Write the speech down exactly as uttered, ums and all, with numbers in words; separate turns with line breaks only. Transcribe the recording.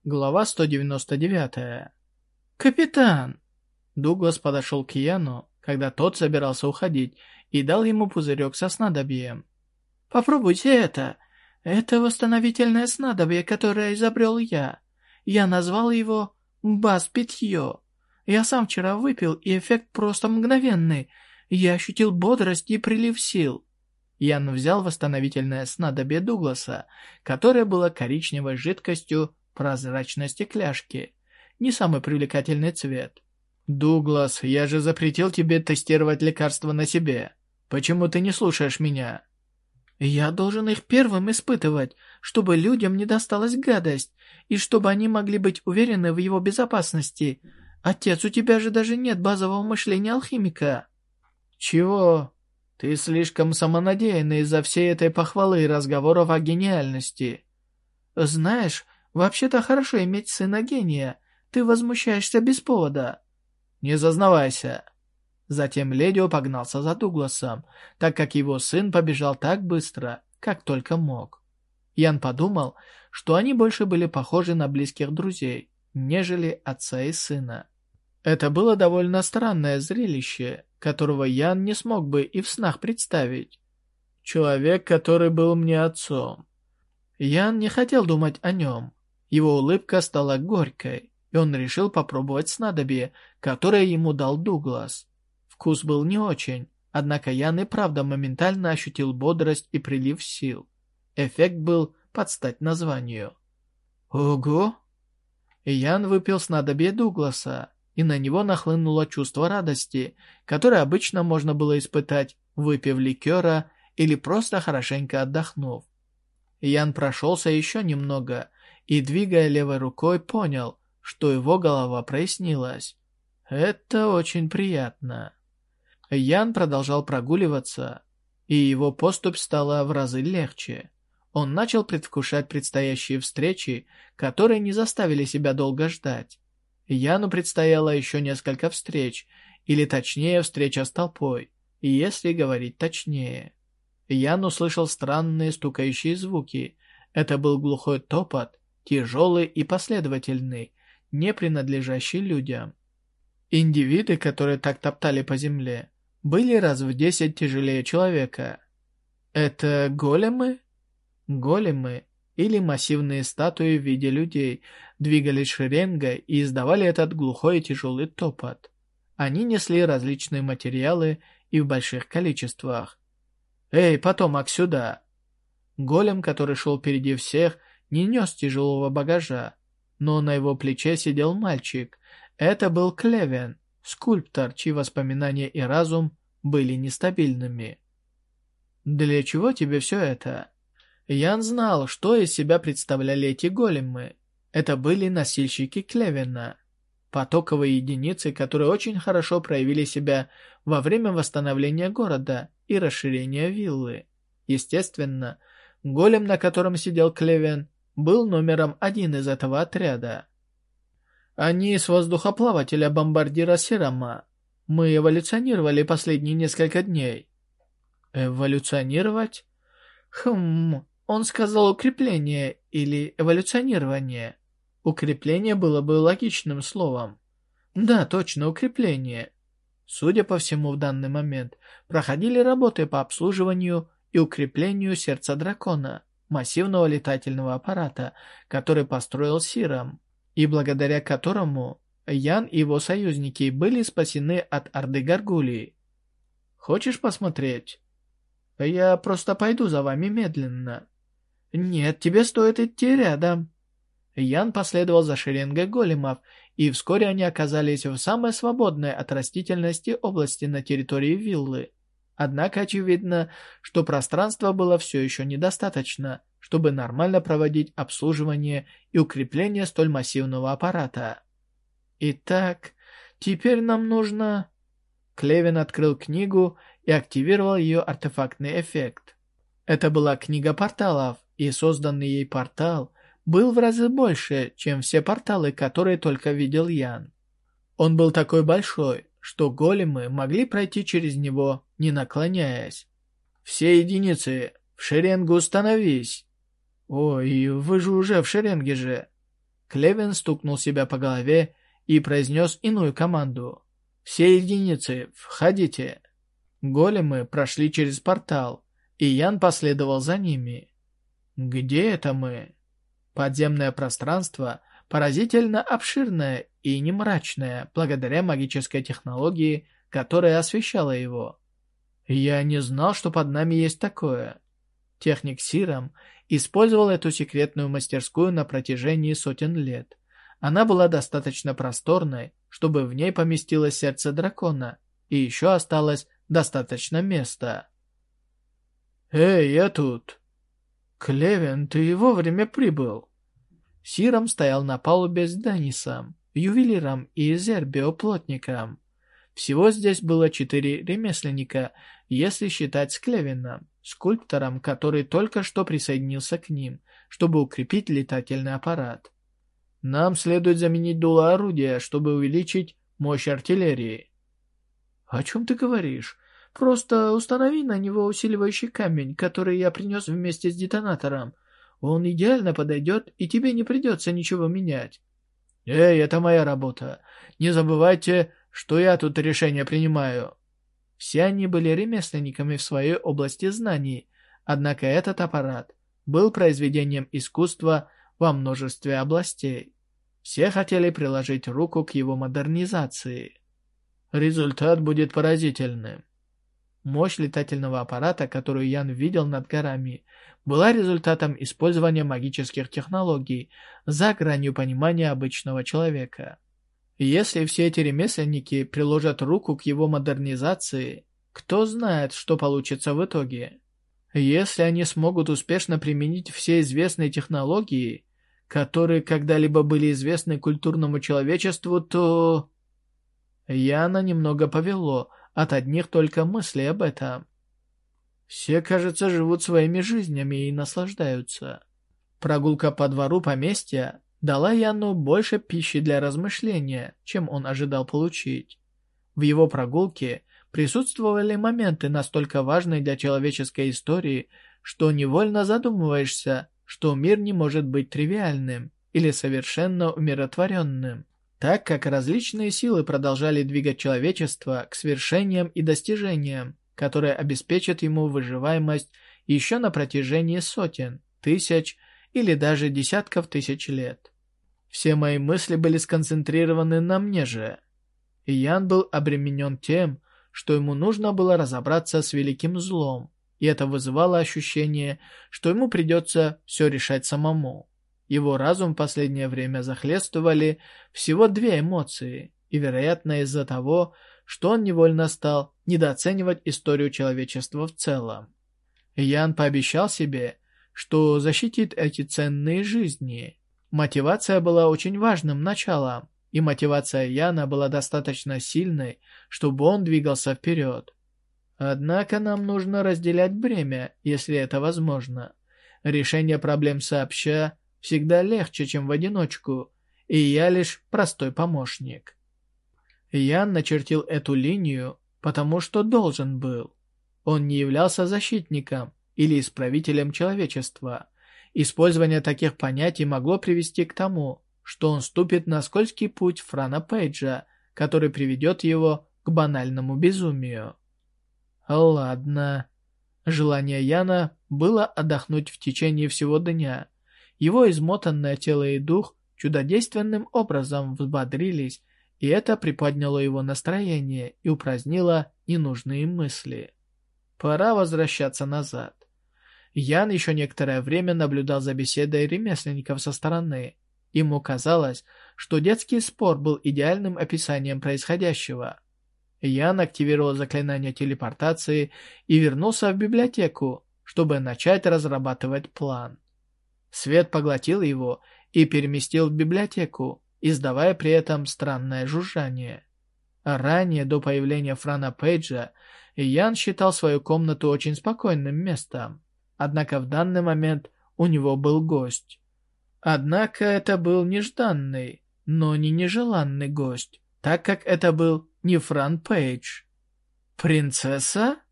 Глава сто девяносто девять. «Капитан!» Дуглас подошел к Яну, когда тот собирался уходить, и дал ему пузырек со снадобьем. «Попробуйте это. Это восстановительное снадобье, которое изобрел я. Я назвал его «Бас-питье». Я сам вчера выпил, и эффект просто мгновенный. Я ощутил бодрость и прилив сил». Ян взял восстановительное снадобье Дугласа, которое было коричневой жидкостью прозрачной стекляшки. Не самый привлекательный цвет. «Дуглас, я же запретил тебе тестировать лекарства на себе. Почему ты не слушаешь меня?» «Я должен их первым испытывать, чтобы людям не досталась гадость, и чтобы они могли быть уверены в его безопасности. Отец, у тебя же даже нет базового мышления алхимика». «Чего? Ты слишком самонадеянный из-за всей этой похвалы и разговоров о гениальности». «Знаешь, вообще-то хорошо иметь сына гения. Ты возмущаешься без повода». «Не зазнавайся». Затем Ледио погнался за Дугласом, так как его сын побежал так быстро, как только мог. Ян подумал, что они больше были похожи на близких друзей, нежели отца и сына. Это было довольно странное зрелище, которого Ян не смог бы и в снах представить. Человек, который был мне отцом. Ян не хотел думать о нем. Его улыбка стала горькой, и он решил попробовать снадобье, которое ему дал Дуглас. Вкус был не очень, однако Ян и правда моментально ощутил бодрость и прилив сил. Эффект был под стать названию. Ого! Ян выпил снадобье Дугласа, и на него нахлынуло чувство радости, которое обычно можно было испытать, выпив ликера или просто хорошенько отдохнув. Ян прошелся еще немного и, двигая левой рукой, понял, что его голова прояснилась. Это очень приятно. Ян продолжал прогуливаться, и его поступь стала в разы легче. Он начал предвкушать предстоящие встречи, которые не заставили себя долго ждать. Яну предстояло еще несколько встреч, или точнее встреча с толпой, если говорить точнее. Ян услышал странные стукающие звуки. Это был глухой топот, тяжелый и последовательный, не принадлежащий людям. Индивиды, которые так топтали по земле, были раз в десять тяжелее человека. Это големы? Големы, или массивные статуи в виде людей, двигались шеренгой и издавали этот глухой и тяжелый топот. Они несли различные материалы и в больших количествах. «Эй, потомок, сюда!» Голем, который шел впереди всех, не нес тяжелого багажа, но на его плече сидел мальчик. Это был Клевен, скульптор, чьи воспоминания и разум были нестабильными. «Для чего тебе все это?» Ян знал, что из себя представляли эти големы. Это были носильщики Клевена, потоковые единицы, которые очень хорошо проявили себя во время восстановления города и расширения виллы. Естественно, голем, на котором сидел Клевен, был номером один из этого отряда. Они с воздухоплавателя-бомбардира Сирама. Мы эволюционировали последние несколько дней. Эволюционировать? Хм, он сказал укрепление или эволюционирование. Укрепление было бы логичным словом. Да, точно, укрепление. Судя по всему, в данный момент проходили работы по обслуживанию и укреплению сердца дракона, массивного летательного аппарата, который построил Сирам, и благодаря которому Ян и его союзники были спасены от орды Гаргулии. Хочешь посмотреть? Я просто пойду за вами медленно. Нет, тебе стоит идти рядом. Ян последовал за шеренгой големов, и вскоре они оказались в самой свободной от растительности области на территории виллы. Однако очевидно, что пространства было все еще недостаточно, чтобы нормально проводить обслуживание и укрепление столь массивного аппарата. Итак, теперь нам нужно... Клевен открыл книгу и активировал ее артефактный эффект. Это была книга порталов, и созданный ей портал был в разы больше, чем все порталы, которые только видел Ян. Он был такой большой, что големы могли пройти через него, не наклоняясь. «Все единицы, в шеренгу становись!» «Ой, вы же уже в шеренге же!» Клевен стукнул себя по голове и произнес иную команду. «Все единицы, входите!» Големы прошли через портал, и Ян последовал за ними. «Где это мы?» Подземное пространство поразительно обширное и не мрачное, благодаря магической технологии, которая освещала его. Я не знал, что под нами есть такое. Техник Сиром использовал эту секретную мастерскую на протяжении сотен лет. Она была достаточно просторной, чтобы в ней поместилось сердце дракона, и еще осталось достаточно места. «Эй, я тут!» «Клевен, ты вовремя прибыл!» Сиром стоял на палубе с Деннисом, ювелиром и зербиоплотником. Всего здесь было четыре ремесленника, если считать с Клевеном, скульптором, который только что присоединился к ним, чтобы укрепить летательный аппарат. Нам следует заменить дуло орудия, чтобы увеличить мощь артиллерии. О чем ты говоришь? Просто установи на него усиливающий камень, который я принес вместе с детонатором. Он идеально подойдет, и тебе не придется ничего менять. Эй, это моя работа. Не забывайте, что я тут решение принимаю. Все они были ремесленниками в своей области знаний, однако этот аппарат был произведением искусства во множестве областей. Все хотели приложить руку к его модернизации. Результат будет поразительным. Мощь летательного аппарата, которую Ян видел над горами, была результатом использования магических технологий за гранью понимания обычного человека. Если все эти ремесленники приложат руку к его модернизации, кто знает, что получится в итоге. Если они смогут успешно применить все известные технологии, которые когда-либо были известны культурному человечеству, то... Яна немного повело от одних только мыслей об этом. Все, кажется, живут своими жизнями и наслаждаются. Прогулка по двору поместья дала Яну больше пищи для размышления, чем он ожидал получить. В его прогулке присутствовали моменты настолько важные для человеческой истории, что невольно задумываешься, что мир не может быть тривиальным или совершенно умиротворенным, так как различные силы продолжали двигать человечество к свершениям и достижениям, которые обеспечат ему выживаемость еще на протяжении сотен, тысяч или даже десятков тысяч лет. Все мои мысли были сконцентрированы на мне же. И Ян был обременен тем, что ему нужно было разобраться с великим злом, и это вызывало ощущение, что ему придется все решать самому. Его разум в последнее время захлестывали всего две эмоции, и, вероятно, из-за того, что он невольно стал недооценивать историю человечества в целом. Ян пообещал себе, что защитит эти ценные жизни. Мотивация была очень важным началом, и мотивация Яна была достаточно сильной, чтобы он двигался вперед. Однако нам нужно разделять бремя, если это возможно. Решение проблем сообща всегда легче, чем в одиночку, и я лишь простой помощник. Ян начертил эту линию, потому что должен был. Он не являлся защитником или исправителем человечества. Использование таких понятий могло привести к тому, что он ступит на скользкий путь Франа Пейджа, который приведет его к банальному безумию. Ладно. Желание Яна было отдохнуть в течение всего дня. Его измотанное тело и дух чудодейственным образом взбодрились, и это приподняло его настроение и упразднило ненужные мысли. Пора возвращаться назад. Ян еще некоторое время наблюдал за беседой ремесленников со стороны. Ему казалось, что детский спор был идеальным описанием происходящего. Ян активировал заклинание телепортации и вернулся в библиотеку, чтобы начать разрабатывать план. Свет поглотил его и переместил в библиотеку, издавая при этом странное жужжание. Ранее, до появления Франа Пейджа, Ян считал свою комнату очень спокойным местом. Однако в данный момент у него был гость. Однако это был нежданный, но не нежеланный гость, так как это был не Фран Пейдж. «Принцесса?»